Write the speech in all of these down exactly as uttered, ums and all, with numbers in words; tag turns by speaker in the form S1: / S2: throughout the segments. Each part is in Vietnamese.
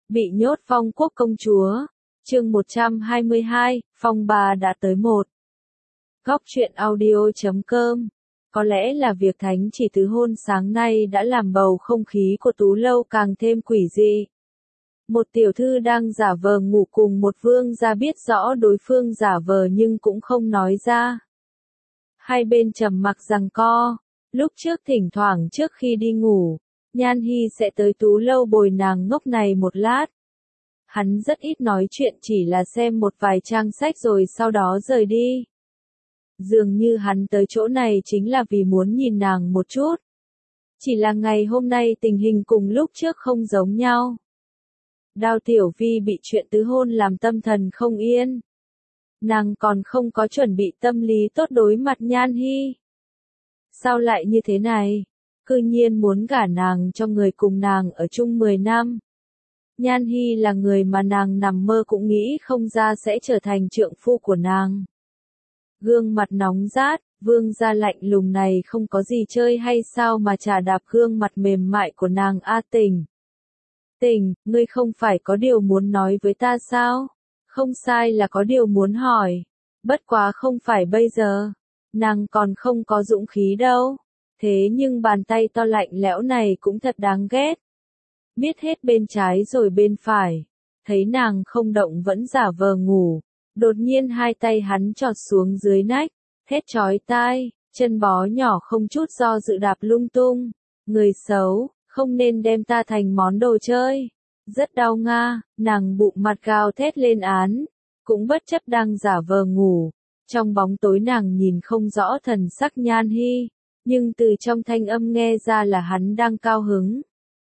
S1: Bị nhốt phong quốc công chúa. Chương một trăm hai mươi hai, phong ba đã tới một. Góc truyện audio chấm com. Có lẽ là việc thánh chỉ tứ hôn sáng nay đã làm bầu không khí của Tú Lâu càng thêm quỷ dị. Một tiểu thư đang giả vờ ngủ cùng một vương gia biết rõ đối phương giả vờ nhưng cũng không nói ra. Hai bên trầm mặc giằng co. Lúc trước thỉnh thoảng trước khi đi ngủ, Nhan Hy sẽ tới Tú Lâu bồi nàng ngốc này một lát. Hắn rất ít nói chuyện, chỉ là xem một vài trang sách rồi sau đó rời đi. Dường như hắn tới chỗ này chính là vì muốn nhìn nàng một chút. Chỉ là ngày hôm nay tình hình cùng lúc trước không giống nhau. Đao Tiểu Vi bị chuyện tứ hôn làm tâm thần không yên. Nàng còn không có chuẩn bị tâm lý tốt đối mặt Nhan Hy. Sao lại như thế này? Cư nhiên muốn gả nàng cho người cùng nàng ở chung mười năm. Nhan Hy là người mà nàng nằm mơ cũng nghĩ không ra sẽ trở thành trượng phu của nàng. Gương mặt nóng rát, vương gia lạnh lùng này không có gì chơi hay sao mà chà đạp gương mặt mềm mại của nàng. A Tình. Tình, ngươi không phải có điều muốn nói với ta sao? Không sai là có điều muốn hỏi. Bất quá không phải bây giờ. Nàng còn không có dũng khí đâu. Thế nhưng bàn tay to lạnh lẽo này cũng thật đáng ghét. Miết hết bên trái rồi bên phải. Thấy nàng không động vẫn giả vờ ngủ. Đột nhiên hai tay hắn chọt xuống dưới nách. Thét chói tai, chân bó nhỏ không chút do dự đạp lung tung. Người xấu, không nên đem ta thành món đồ chơi. Rất đau nga, nàng bụng mặt gào thét lên án. Cũng bất chấp đang giả vờ ngủ. Trong bóng tối nàng nhìn không rõ thần sắc Nhan Hy. Nhưng từ trong thanh âm nghe ra là hắn đang cao hứng.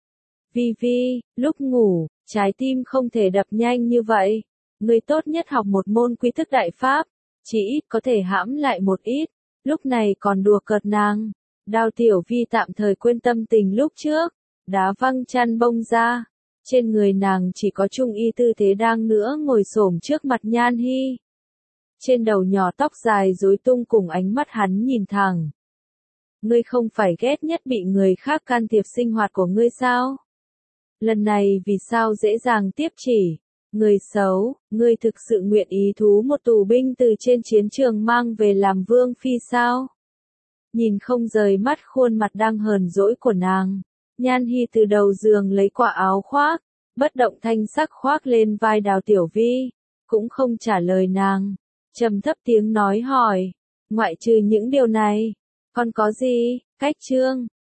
S1: Vi Vi, lúc ngủ, trái tim không thể đập nhanh như vậy. Người tốt nhất học một môn quy thức đại pháp, chỉ ít có thể hãm lại một ít. Lúc này còn đùa cợt nàng. Đao Tiểu Vi tạm thời quên tâm tình lúc trước, đá văng chăn bông ra. Trên người nàng chỉ có trung y tư thế đang nữa ngồi xổm trước mặt Nhan Hy. Trên đầu nhỏ tóc dài rối tung cùng ánh mắt hắn nhìn thẳng. Ngươi không phải ghét nhất bị người khác can thiệp sinh hoạt của ngươi sao? Lần này vì sao dễ dàng tiếp chỉ? Người xấu, ngươi thực sự nguyện ý thú một tù binh từ trên chiến trường mang về làm vương phi sao? Nhìn không rời mắt khuôn mặt đang hờn dỗi của nàng. Nhan Hy từ đầu giường lấy quả áo khoác, bất động thanh sắc khoác lên vai Đào Tiểu Vi, cũng không trả lời nàng. Trầm thấp tiếng nói hỏi, ngoại trừ những điều này, còn có gì? Cách chương,